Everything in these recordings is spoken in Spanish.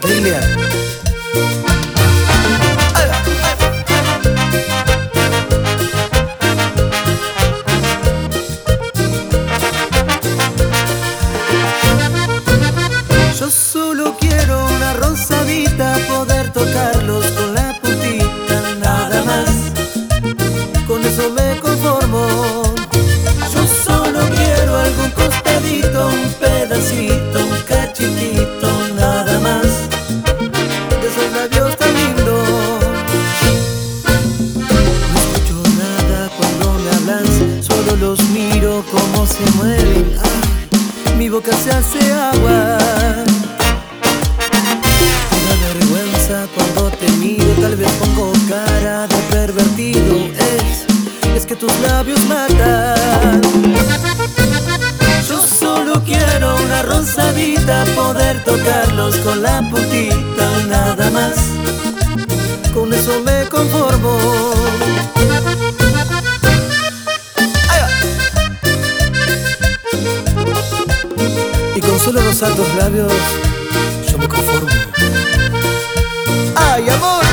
Santaglia. Yo solo quiero una rosadita, poder tocarlos con la puntita, nada más. Con eso me conformo. Yo solo quiero algún costadito, un pedacito, un cachitito, nada más. De esos labios tan lindos. No escucho nada cuando me hablas, solo los miro como se mueven. Ay, mi boca se hace agua. Me da vergüenza cuando te miro, tal vez pongo cara de pervertido. Es que tus labios matan. Yo solo quiero una rosadita, poder tocarlos con la puntita, nada más. Con eso me conformo. Y con solo rozar tus labios yo me conformo. ¡Ay, amor!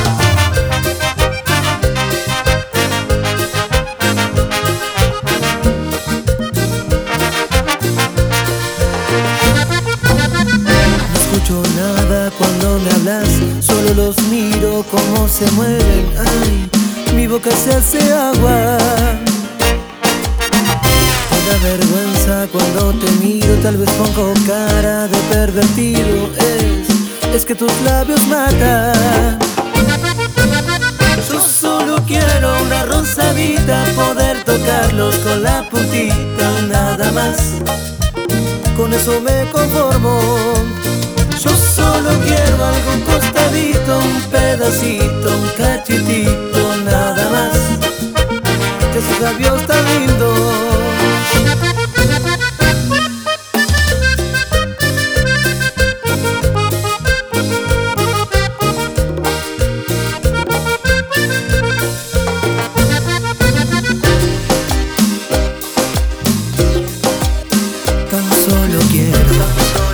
No escucho nada cuando me hablas, solo los miro como se mueven. Ay, mi boca se hace agua. Me da vergüenza cuando te miro, tal vez pongo cara de pervertido. Es que tus labios matan. Yo solo quiero una rosadita, poder tocarlos con la puntita, nada más. Con eso me conformo. Yo solo quiero algún costadito, un pedacito, un cachitito, nada más. De esos labios tan lindos. Solo quiero,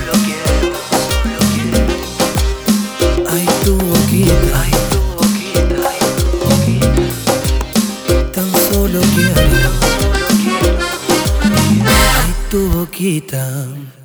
ay tu boquita, ay tu boquita, ay tu boquita. Tan solo quiero, ay tu boquita.